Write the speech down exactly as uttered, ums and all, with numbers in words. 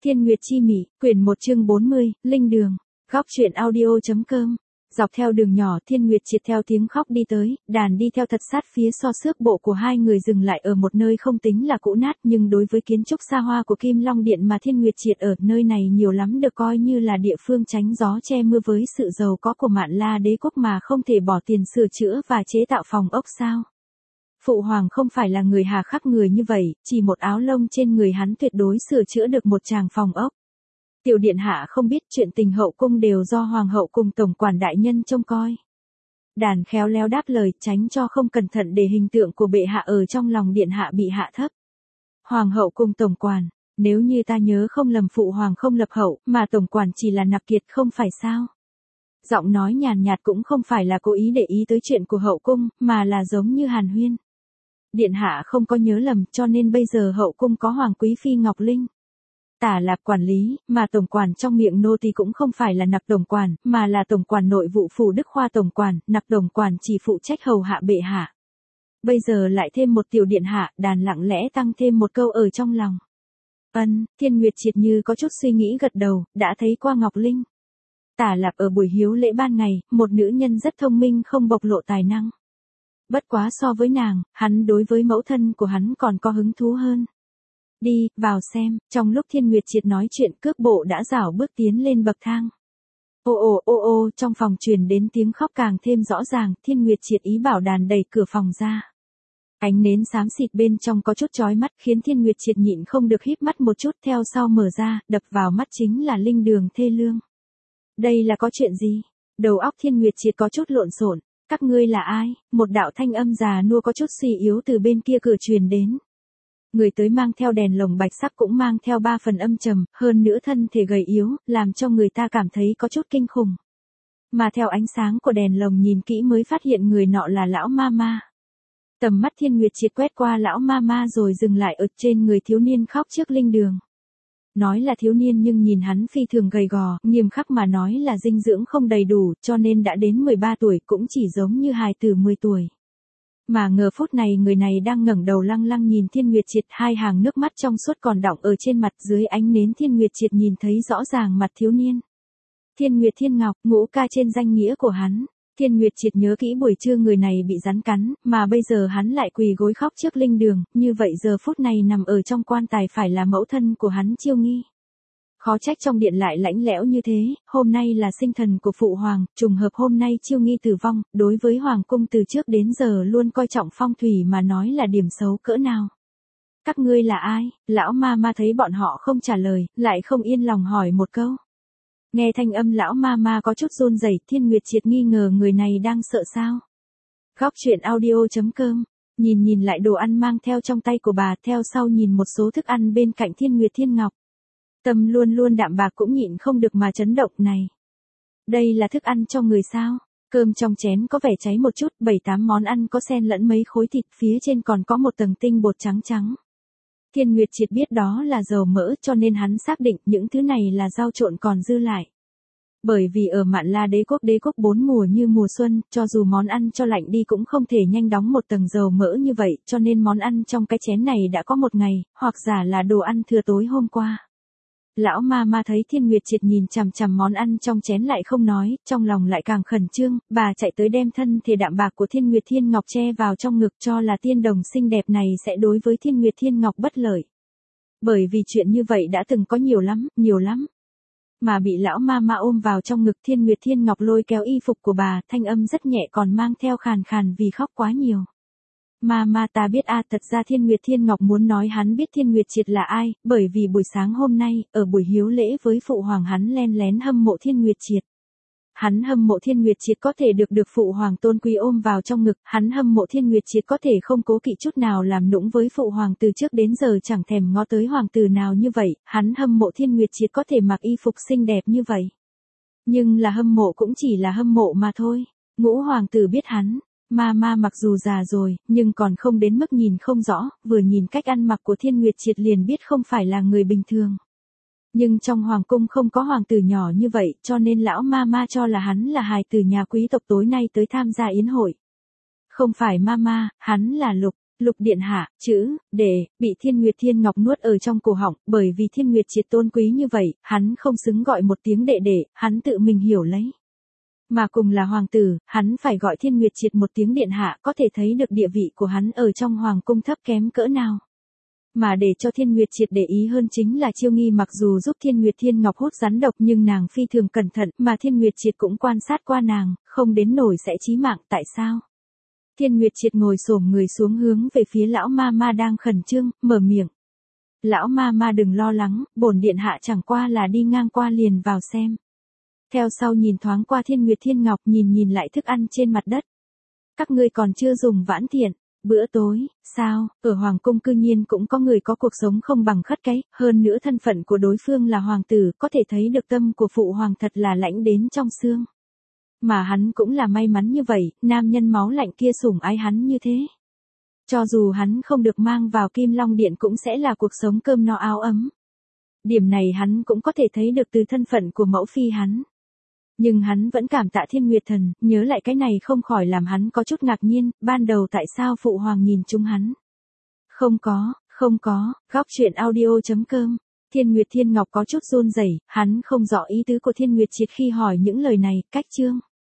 Thiên Nguyệt Chi Mị, quyển một chương bốn mươi, Linh Đường, góc truyện audio.com. Dọc theo đường nhỏ Thiên Nguyệt triệt theo tiếng khóc đi tới, đàn đi theo thật sát phía so xước bộ của hai người dừng lại ở một nơi không tính là cũ nát, nhưng đối với kiến trúc xa hoa của Kim Long Điện mà Thiên Nguyệt triệt ở nơi này nhiều lắm được coi như là địa phương tránh gió che mưa với sự giàu có của Mạn La Đế quốc mà không thể bỏ tiền sửa chữa và chế tạo phòng ốc sao. Phụ hoàng không phải là người hà khắc người như vậy, chỉ một áo lông trên người hắn tuyệt đối sửa chữa được một tràng phòng ốc. Tiểu điện hạ không biết chuyện tình hậu cung đều do hoàng hậu cùng tổng quản đại nhân trông coi. Đàn khéo léo đáp lời tránh cho không cẩn thận để hình tượng của bệ hạ ở trong lòng điện hạ bị hạ thấp. Hoàng hậu cùng tổng quản, nếu như ta nhớ không lầm phụ hoàng không lập hậu mà tổng quản chỉ là nạp kiệt không phải sao. Giọng nói nhàn nhạt cũng không phải là cố ý để ý tới chuyện của hậu cung mà là giống như hàn huyên. Điện hạ không có nhớ lầm cho nên bây giờ hậu cung có hoàng quý phi Ngọc Linh. Tả Lạp quản lý, mà tổng quản trong miệng nô tỳ cũng không phải là nạp tổng quản, mà là tổng quản nội vụ phủ Đức Khoa tổng quản, nạp tổng quản chỉ phụ trách hầu hạ bệ hạ. Bây giờ lại thêm một tiểu điện hạ, đàn lặng lẽ tăng thêm một câu ở trong lòng. Ân, Thiên Nguyệt triệt như có chút suy nghĩ gật đầu, đã thấy qua Ngọc Linh. Tả Lạp ở buổi hiếu lễ ban ngày, một nữ nhân rất thông minh không bộc lộ tài năng. Bất quá so với nàng, hắn đối với mẫu thân của hắn còn có hứng thú hơn. Đi, vào xem, trong lúc Thiên Nguyệt triệt nói chuyện cước bộ đã rảo bước tiến lên bậc thang. Ô ô ô ô, trong phòng truyền đến tiếng khóc càng thêm rõ ràng, Thiên Nguyệt triệt ý bảo đàn đẩy cửa phòng ra. Ánh nến xám xịt bên trong có chút chói mắt khiến Thiên Nguyệt triệt nhịn không được híp mắt một chút theo sau mở ra, đập vào mắt chính là linh đường thê lương. Đây là có chuyện gì? Đầu óc Thiên Nguyệt triệt có chút lộn xộn. Các ngươi là ai? Một đạo thanh âm già nua có chút suy yếu từ bên kia cửa truyền đến. Người tới mang theo đèn lồng bạch sắc cũng mang theo ba phần âm trầm, hơn nữa thân thể gầy yếu, làm cho người ta cảm thấy có chút kinh khủng. Mà theo ánh sáng của đèn lồng nhìn kỹ mới phát hiện người nọ là lão ma ma. Tầm mắt Thiên Nguyệt triệt quét qua lão ma ma rồi dừng lại ở trên người thiếu niên khóc trước linh đường. Nói là thiếu niên nhưng nhìn hắn phi thường gầy gò, nghiêm khắc mà nói là dinh dưỡng không đầy đủ, cho nên đã đến mười ba tuổi cũng chỉ giống như hài tử mười tuổi. Mà ngờ phút này người này đang ngẩng đầu lăng lăng nhìn Thiên Nguyệt triệt, hai hàng nước mắt trong suốt còn đọng ở trên mặt, dưới ánh nến Thiên Nguyệt triệt nhìn thấy rõ ràng mặt thiếu niên. Thiên Nguyệt Thiên Ngọc, ngũ ca trên danh nghĩa của hắn. Thiên Nguyệt triệt nhớ kỹ buổi trưa người này bị rắn cắn, mà bây giờ hắn lại quỳ gối khóc trước linh đường, như vậy giờ phút này nằm ở trong quan tài phải là mẫu thân của hắn Chiêu Nghi. Khó trách trong điện lại lãnh lẽo như thế, hôm nay là sinh thần của phụ hoàng, trùng hợp hôm nay Chiêu Nghi tử vong, đối với hoàng cung từ trước đến giờ luôn coi trọng phong thủy mà nói là điểm xấu cỡ nào. Các ngươi là ai? Lão ma ma thấy bọn họ không trả lời, lại không yên lòng hỏi một câu. Nghe thanh âm lão ma ma có chút run rẩy, Thiên Nguyệt triệt nghi ngờ người này đang sợ sao. Góc truyện audio.com, nhìn nhìn lại đồ ăn mang theo trong tay của bà, theo sau nhìn một số thức ăn bên cạnh Thiên Nguyệt Thiên Ngọc. Tâm luôn luôn đạm bạc cũng nhịn không được mà chấn động này. Đây là thức ăn cho người sao? Cơm trong chén có vẻ cháy một chút, bảy tám món ăn có xen lẫn mấy khối thịt, phía trên còn có một tầng tinh bột trắng trắng. Thiên Nguyệt triệt biết đó là dầu mỡ cho nên hắn xác định những thứ này là rau trộn còn dư lại. Bởi vì ở Mạn La Đế quốc đế quốc bốn mùa như mùa xuân, cho dù món ăn cho lạnh đi cũng không thể nhanh đóng một tầng dầu mỡ như vậy, cho nên món ăn trong cái chén này đã có một ngày, hoặc giả là đồ ăn thừa tối hôm qua. Lão ma ma thấy Thiên Nguyệt triệt nhìn chằm chằm món ăn trong chén lại không nói, trong lòng lại càng khẩn trương, bà chạy tới đem thân thể đạm bạc của Thiên Nguyệt Thiên Ngọc che vào trong ngực cho là tiên đồng xinh đẹp này sẽ đối với Thiên Nguyệt Thiên Ngọc bất lợi. Bởi vì chuyện như vậy đã từng có nhiều lắm, nhiều lắm. Mà bị lão ma ma ôm vào trong ngực Thiên Nguyệt Thiên Ngọc lôi kéo y phục của bà, thanh âm rất nhẹ còn mang theo khàn khàn vì khóc quá nhiều. Ma ma ta biết a à, thật ra Thiên Nguyệt Thiên Ngọc muốn nói hắn biết Thiên Nguyệt triệt là ai, bởi vì buổi sáng hôm nay, ở buổi hiếu lễ với phụ hoàng hắn len lén hâm mộ Thiên Nguyệt triệt. Hắn hâm mộ Thiên Nguyệt triệt có thể được được phụ hoàng tôn quý ôm vào trong ngực, hắn hâm mộ Thiên Nguyệt triệt có thể không cố kỵ chút nào làm nũng với phụ hoàng từ trước đến giờ chẳng thèm ngó tới hoàng tử nào như vậy, hắn hâm mộ Thiên Nguyệt triệt có thể mặc y phục xinh đẹp như vậy. Nhưng là hâm mộ cũng chỉ là hâm mộ mà thôi, ngũ hoàng tử biết hắn. Ma ma mặc dù già rồi, nhưng còn không đến mức nhìn không rõ, vừa nhìn cách ăn mặc của Thiên Nguyệt triệt liền biết không phải là người bình thường. Nhưng trong hoàng cung không có hoàng tử nhỏ như vậy, cho nên lão ma ma cho là hắn là hài tử nhà quý tộc tối nay tới tham gia yến hội. Không phải ma ma, hắn là Lục. Lục điện hạ, chữ, để, bị Thiên Nguyệt Thiên Ngọc nuốt ở trong cổ họng, bởi vì Thiên Nguyệt Triệt tôn quý như vậy, hắn không xứng gọi một tiếng đệ đệ, hắn tự mình hiểu lấy. Mà cùng là hoàng tử, hắn phải gọi Thiên Nguyệt Triệt một tiếng điện hạ, có thể thấy được địa vị của hắn ở trong hoàng cung thấp kém cỡ nào. Mà để cho Thiên Nguyệt Triệt để ý hơn chính là Chiêu Nghi mặc dù giúp Thiên Nguyệt Thiên Ngọc hút rắn độc nhưng nàng phi thường cẩn thận, mà Thiên Nguyệt Triệt cũng quan sát qua nàng, không đến nổi sẽ chí mạng, tại sao? Thiên Nguyệt Triệt ngồi xổm người xuống hướng về phía lão ma ma đang khẩn trương, mở miệng. Lão ma ma đừng lo lắng, bổn điện hạ chẳng qua là đi ngang qua liền vào xem. Theo sau nhìn thoáng qua Thiên Nguyệt Thiên Ngọc, nhìn nhìn lại thức ăn trên mặt đất. Các ngươi còn chưa dùng vãn thiện. Bữa tối, sao, ở hoàng cung cư nhiên cũng có người có cuộc sống không bằng khất cái, hơn nữa thân phận của đối phương là hoàng tử, có thể thấy được tâm của phụ hoàng thật là lãnh đến trong xương. Mà hắn cũng là may mắn như vậy, nam nhân máu lạnh kia sủng ái hắn như thế. Cho dù hắn không được mang vào Kim Long Điện cũng sẽ là cuộc sống cơm no áo ấm. Điểm này hắn cũng có thể thấy được từ thân phận của mẫu phi hắn. Nhưng hắn vẫn cảm tạ Thiên Nguyệt Thần, nhớ lại cái này không khỏi làm hắn có chút ngạc nhiên, ban đầu tại sao phụ hoàng nhìn chúng hắn. Không có, không có, góc truyện audio chấm com. Thiên Nguyệt Thiên Ngọc có chút run rẩy, hắn không rõ ý tứ của Thiên Nguyệt Triệt khi hỏi những lời này, cách chương.